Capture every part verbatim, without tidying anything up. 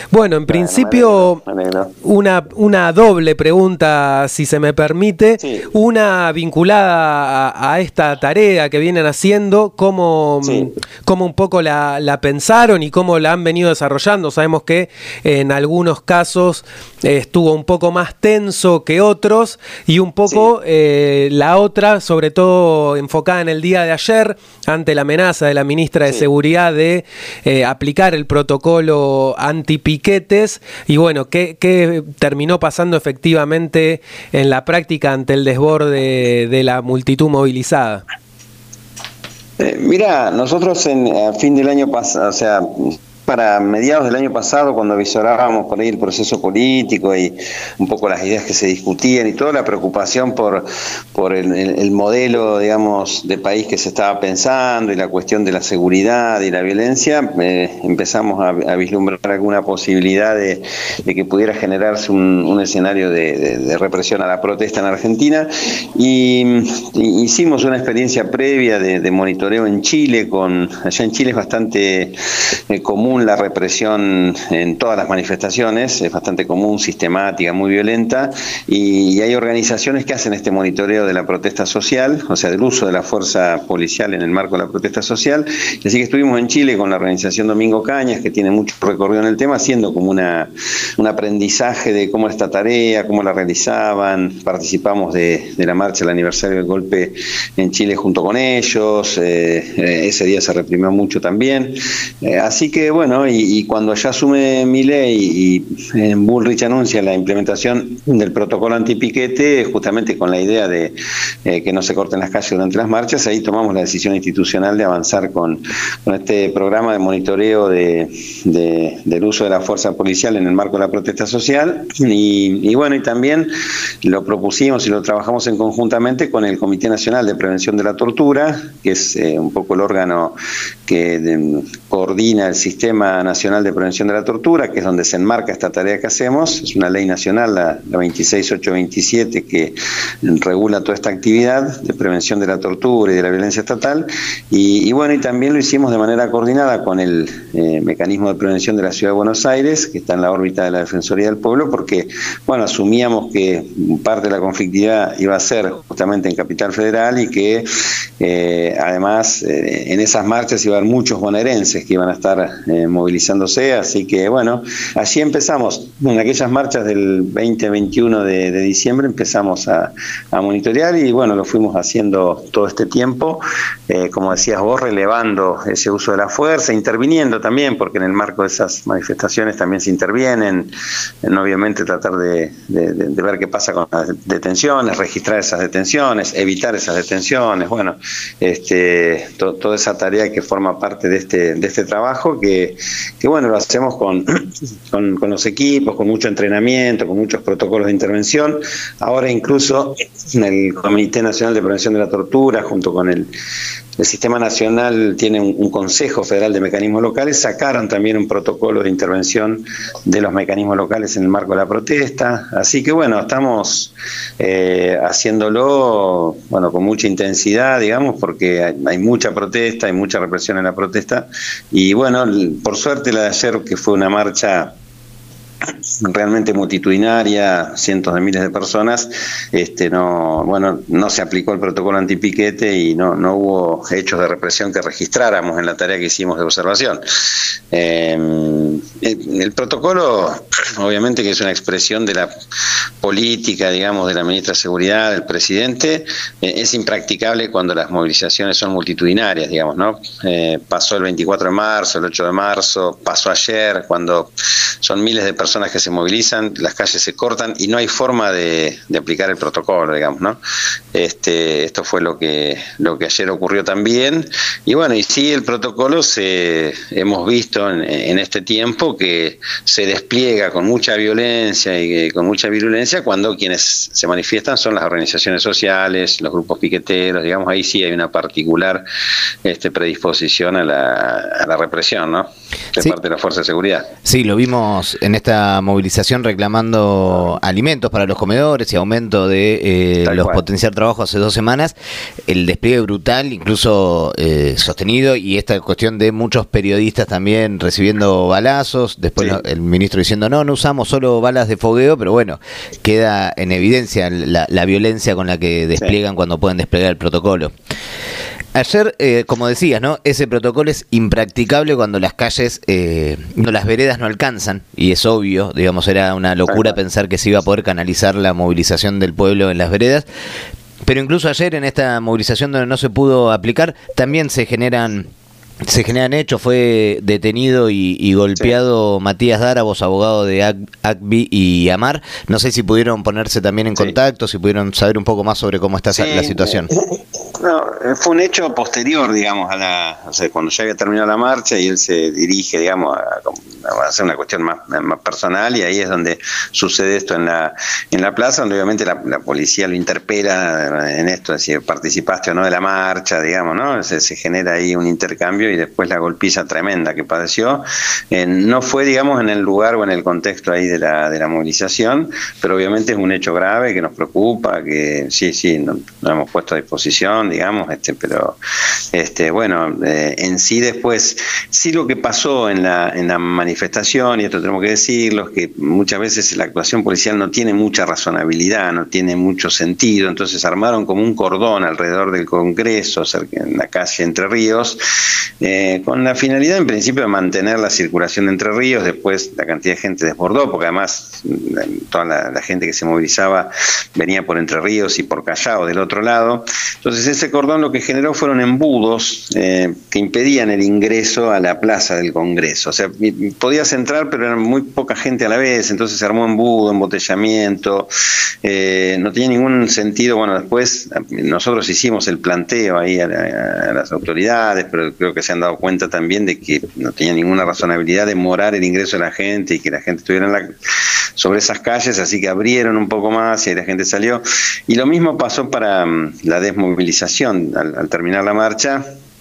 Bueno, en principio, bueno, me alegro, me alegro. Una, una doble pregunta, si se me permite. Sí. Una vinculada a, a esta tarea que vienen haciendo, cómo, sí. cómo un poco la, la pensaron y cómo la han venido desarrollando. Sabemos que en algunos casos eh, estuvo un poco más tenso que otros, y un poco sí. eh, la otra, sobre todo enfocada en el día de ayer, ante la amenaza de la ministra de sí. Seguridad de eh, aplicar el protocolo antipiquetes, y bueno, ¿qué, qué terminó pasando efectivamente en la práctica ante el desborde de la multitud movilizada? Eh, mira, nosotros en, a fin del año pasado, o sea, para mediados del año pasado, cuando visorábamos por ahí el proceso político y un poco las ideas que se discutían y toda la preocupación por, por el, el, el modelo, digamos, de país que se estaba pensando y la cuestión de la seguridad y la violencia, eh, empezamos a, a vislumbrar alguna posibilidad de, de que pudiera generarse un, un escenario de, de, de represión a la protesta en Argentina, y, y hicimos una experiencia previa de, de monitoreo en Chile. Con allá en Chile es bastante eh, común la represión en todas las manifestaciones, es bastante común, sistemática, muy violenta, y, y hay organizaciones que hacen este monitoreo de la protesta social, o sea, del uso de la fuerza policial en el marco de la protesta social. Y así que estuvimos en Chile con la organización Domingo Cañas, que tiene mucho recorrido en el tema, haciendo como una un aprendizaje de cómo era esta tarea, cómo la realizaban. Participamos de, de la marcha del aniversario del golpe en Chile junto con ellos, eh, ese día se reprimió mucho también, eh, así que bueno, Bueno, y, y cuando ya asume Milei y, y en Bullrich anuncia la implementación del protocolo antipiquete, justamente con la idea de eh, que no se corten las calles durante las marchas, ahí tomamos la decisión institucional de avanzar con, con este programa de monitoreo de, de, del uso de la fuerza policial en el marco de la protesta social, y, y bueno, y también lo propusimos y lo trabajamos en conjuntamente con el Comité Nacional de Prevención de la Tortura, que es eh, un poco el órgano que de, coordina el sistema Nacional de Prevención de la Tortura, que es donde se enmarca esta tarea que hacemos. Es una ley nacional, la, la veintiséis mil ochocientos veintisiete, que regula toda esta actividad de prevención de la tortura y de la violencia estatal, y, y bueno, y también lo hicimos de manera coordinada con el eh, mecanismo de prevención de la Ciudad de Buenos Aires, que está en la órbita de la Defensoría del Pueblo, porque bueno, asumíamos que parte de la conflictividad iba a ser justamente en Capital Federal, y que eh, además eh, en esas marchas iba a haber muchos bonaerenses que iban a estar eh, movilizándose, así que bueno, allí empezamos, en aquellas marchas del veinte veintiuno de, de diciembre empezamos a, a monitorear, y bueno, lo fuimos haciendo todo este tiempo, eh, como decías vos, relevando ese uso de la fuerza, interviniendo también, porque en el marco de esas manifestaciones también se intervienen, en obviamente tratar de, de, de, de ver qué pasa con las detenciones, registrar esas detenciones, evitar esas detenciones, bueno, este, to, toda esa tarea que forma parte de este, de este trabajo, que que bueno, lo hacemos con, con, con los equipos, con mucho entrenamiento, con muchos protocolos de intervención. Ahora incluso el Comité Nacional de Prevención de la Tortura, junto con el, el Sistema Nacional, tiene un, un Consejo Federal de Mecanismos Locales, sacaron también un protocolo de intervención de los mecanismos locales en el marco de la protesta. Así que bueno, estamos eh, haciéndolo bueno, con mucha intensidad, digamos, porque hay, hay mucha protesta, hay mucha represión en la protesta, y bueno, por suerte la de ayer, que fue una marcha realmente multitudinaria, cientos de miles de personas, este no bueno no se aplicó el protocolo antipiquete y no no hubo hechos de represión que registráramos en la tarea que hicimos de observación. Eh, el, el protocolo, obviamente que es una expresión de la política, digamos, de la ministra de Seguridad, del presidente, eh, es impracticable cuando las movilizaciones son multitudinarias, digamos, ¿no? Eh, pasó el veinticuatro de marzo, el ocho de marzo, pasó ayer, cuando son miles de personas que se movilizan, las calles se cortan y no hay forma de, de aplicar el protocolo, digamos, ¿no? Este, esto fue lo que lo que ayer ocurrió también, y bueno, y sí, el protocolo se hemos visto en, en este tiempo que se despliega con mucha violencia y con mucha virulencia cuando quienes se manifiestan son las organizaciones sociales, los grupos piqueteros, digamos, ahí sí hay una particular este, predisposición a la, a la represión, ¿no? De sí. parte de la Fuerza de Seguridad. Sí, lo vimos en esta esta movilización reclamando alimentos para los comedores y aumento de eh, los cual. potenciar trabajo hace dos semanas, el despliegue brutal, incluso eh, sostenido, y esta cuestión de muchos periodistas también recibiendo balazos, después sí. el ministro diciendo no, no usamos solo balas de fogueo, pero bueno, queda en evidencia la, la violencia con la que despliegan sí. cuando pueden desplegar el protocolo. Ayer, eh, como decías, ¿no? Ese protocolo es impracticable cuando las calles, eh, no, las veredas no alcanzan, y es obvio, digamos, era una locura pensar que se iba a poder canalizar la movilización del pueblo en las veredas, pero incluso ayer en esta movilización donde no se pudo aplicar, también se generan... Se generan hechos, fue detenido y, y golpeado sí. Matías Darabos, abogado de A C B I y AMAR. No sé si pudieron ponerse también en sí. contacto, si pudieron saber un poco más sobre cómo está sí. la situación. No, fue un hecho posterior, digamos, a la, o sea, cuando ya había terminado la marcha y él se dirige, digamos, a, a hacer una cuestión más, más personal, y ahí es donde sucede esto en la en la plaza, donde obviamente la, la policía lo interpela en esto, es decir, participaste o no de la marcha, digamos, ¿no? Se, se genera ahí un intercambio y después la golpiza tremenda que padeció. Eh, no fue, digamos, en el lugar o en el contexto ahí de la de la movilización, pero obviamente es un hecho grave que nos preocupa, que sí, sí, nos no hemos puesto a disposición, digamos, este, pero este, bueno, eh, en sí después, sí lo que pasó en la en la manifestación, y esto tenemos que decirlo, es que muchas veces la actuación policial no tiene mucha razonabilidad, no tiene mucho sentido, entonces armaron como un cordón alrededor del Congreso, cerca en la calle Entre Ríos, Eh, con la finalidad en principio de mantener la circulación de Entre Ríos. Después la cantidad de gente desbordó, porque además toda la, la gente que se movilizaba venía por Entre Ríos y por Callao del otro lado. Entonces ese cordón lo que generó fueron embudos eh, que impedían el ingreso a la plaza del Congreso. O sea, podías entrar, pero era muy poca gente a la vez, entonces se armó embudo, embotellamiento, eh, no tenía ningún sentido. Bueno, después nosotros hicimos el planteo ahí a, la, a las autoridades, pero creo que se han dado cuenta también de que no tenía ninguna razonabilidad demorar el ingreso de la gente y que la gente estuviera en la, sobre esas calles, así que abrieron un poco más y ahí la gente salió. Y lo mismo pasó para um, la desmovilización al, al terminar la marcha.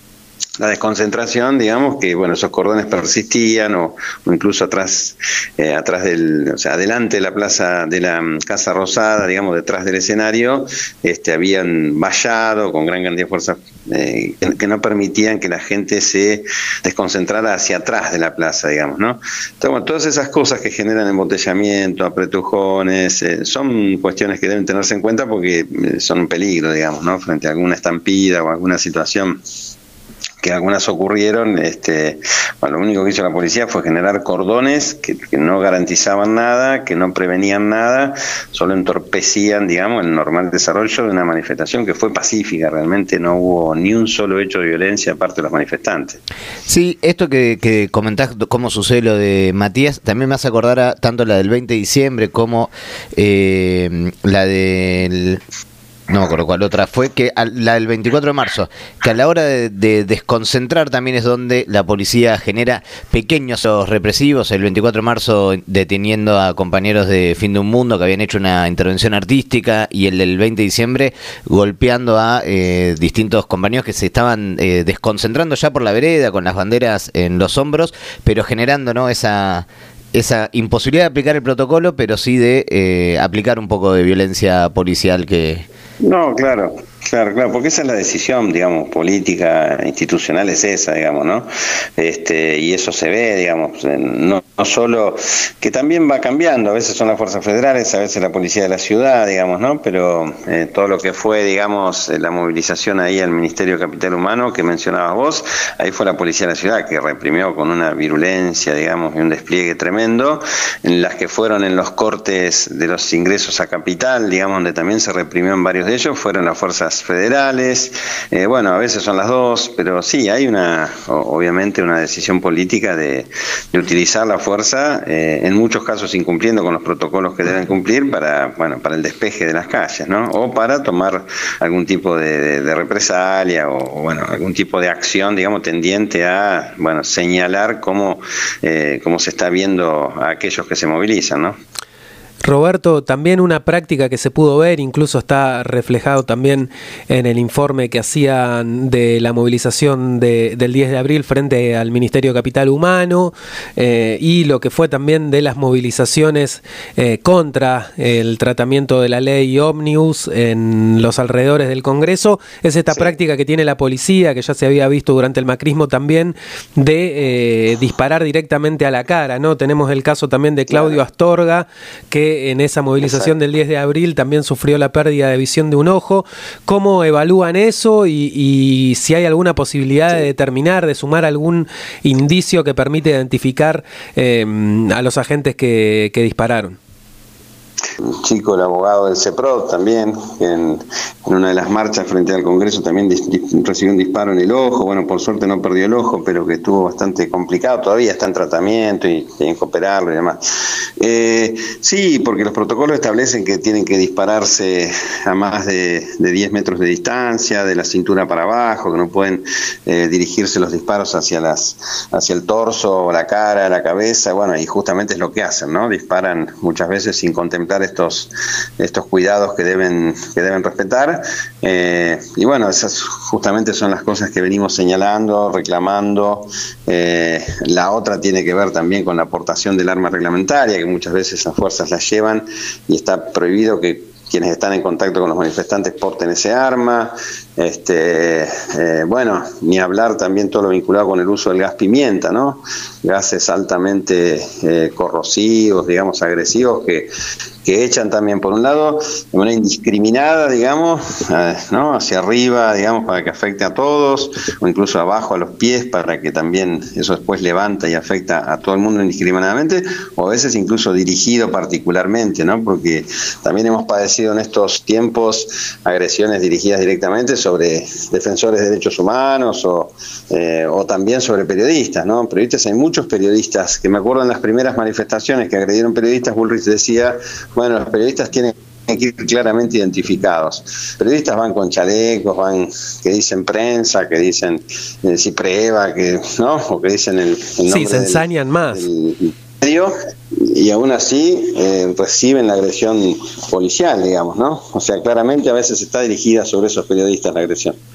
La desconcentración, digamos, que bueno, esos cordones persistían, o, o incluso atrás, eh, atrás del, o sea, adelante de la plaza de la Casa Rosada, digamos, detrás del escenario, este, habían vallado con gran cantidad de fuerzas eh, que, que no permitían que la gente se desconcentrara hacia atrás de la plaza, digamos, ¿no? Entonces, bueno, todas esas cosas que generan embotellamiento, apretujones, eh, son cuestiones que deben tenerse en cuenta porque son un peligro, digamos, ¿no? Frente a alguna estampida o alguna situación que algunas ocurrieron. Este, bueno, lo único que hizo la policía fue generar cordones que, que no garantizaban nada, que no prevenían nada, solo entorpecían, digamos, el normal desarrollo de una manifestación que fue pacífica. Realmente no hubo ni un solo hecho de violencia aparte de los manifestantes. Sí, esto que, que comentás, cómo sucede lo de Matías, también me hace acordar a tanto la del veinte de diciembre como eh, la del... no me acuerdo cuál otra fue, que a, la del veinticuatro de marzo, que a la hora de, de desconcentrar también es donde la policía genera pequeños represivos. El veinticuatro de marzo deteniendo a compañeros de Fin de un Mundo que habían hecho una intervención artística, y el del veinte de diciembre golpeando a eh, distintos compañeros que se estaban eh, desconcentrando ya por la vereda con las banderas en los hombros, pero generando, ¿no?, esa... esa imposibilidad de aplicar el protocolo, pero sí de eh, aplicar un poco de violencia policial que... No, claro, claro, claro, porque esa es la decisión, digamos, política, institucional, es esa, digamos, ¿no? Este, y eso se ve, digamos, no, no solo, que también va cambiando, a veces son las fuerzas federales, a veces la policía de la ciudad, digamos, ¿no? Pero eh, todo lo que fue, digamos, la movilización ahí al Ministerio de Capital Humano que mencionabas vos, ahí fue la policía de la ciudad que reprimió con una virulencia, digamos, y un despliegue tremendo, en las que fueron en los cortes de los ingresos a Capital, digamos, donde también se reprimió en varios de ellos, fueron las fuerzas federales. Eh, bueno, a veces son las dos, pero sí, hay una, obviamente, una decisión política de, de utilizar la fuerza, eh, en muchos casos incumpliendo con los protocolos que deben cumplir para, bueno, para el despeje de las calles, ¿no? O para tomar algún tipo de, de, de represalia o, o, bueno, algún tipo de acción, digamos, tendiente a, bueno, señalar cómo, eh, cómo se está viendo a aquellos que se movilizan, ¿no? Roberto, también una práctica que se pudo ver, incluso está reflejado también en el informe que hacían de la movilización de, del diez de abril frente al Ministerio de Capital Humano, eh, y lo que fue también de las movilizaciones eh, contra el tratamiento de la ley Ómnibus en los alrededores del Congreso, es esta sí. práctica que tiene la policía, que ya se había visto durante el macrismo también, de eh, disparar directamente a la cara, ¿no? Tenemos el caso también de Claudio claro. Astorga, que en esa movilización Exacto. del diez de abril también sufrió la pérdida de visión de un ojo. ¿Cómo evalúan eso y, y si hay alguna posibilidad sí. de determinar, de sumar algún indicio que permite identificar eh, a los agentes que, que dispararon? Un chico, el abogado del CEPROD también, en, en una de las marchas frente al Congreso también dis, dis, recibió un disparo en el ojo. Bueno, por suerte no perdió el ojo, pero que estuvo bastante complicado, todavía está en tratamiento y tienen que operarlo y demás. Eh, sí, porque los protocolos establecen que tienen que dispararse a más de, de diez metros de distancia, de la cintura para abajo, que no pueden eh, dirigirse los disparos hacia las hacia el torso, la cara, la cabeza. Bueno, y justamente es lo que hacen, ¿no? Disparan muchas veces sin contemplar estos estos cuidados que deben que deben respetar, eh, y bueno, esas justamente son las cosas que venimos señalando, reclamando. Eh, la otra tiene que ver también con la aportación del arma reglamentaria, que muchas veces las fuerzas la llevan y está prohibido que quienes están en contacto con los manifestantes porten ese arma. Este, eh, bueno, ni hablar también todo lo vinculado con el uso del gas pimienta, ¿no? Gases altamente eh, corrosivos, digamos, agresivos, que, que echan también, por un lado, de manera indiscriminada, digamos, eh, ¿no? Hacia arriba, digamos, para que afecte a todos, o incluso abajo a los pies, para que también eso después levanta y afecta a todo el mundo indiscriminadamente, o a veces incluso dirigido particularmente, ¿no? Porque también hemos padecido en estos tiempos agresiones dirigidas directamente sobre defensores de derechos humanos o, eh, o también sobre periodistas, ¿no? Periodistas, hay muchos periodistas, que me acuerdo en las primeras manifestaciones que agredieron periodistas, Bullrich decía, bueno, los periodistas tienen que ir claramente identificados. Periodistas van con chalecos, van que dicen prensa, que dicen eh, Cipreva, que, ¿no? O que dicen el, el nombre sí, se ensañan del, más. Del, y aún así eh, reciben la agresión policial, digamos, ¿no? O sea, claramente a veces está dirigida sobre esos periodistas la agresión.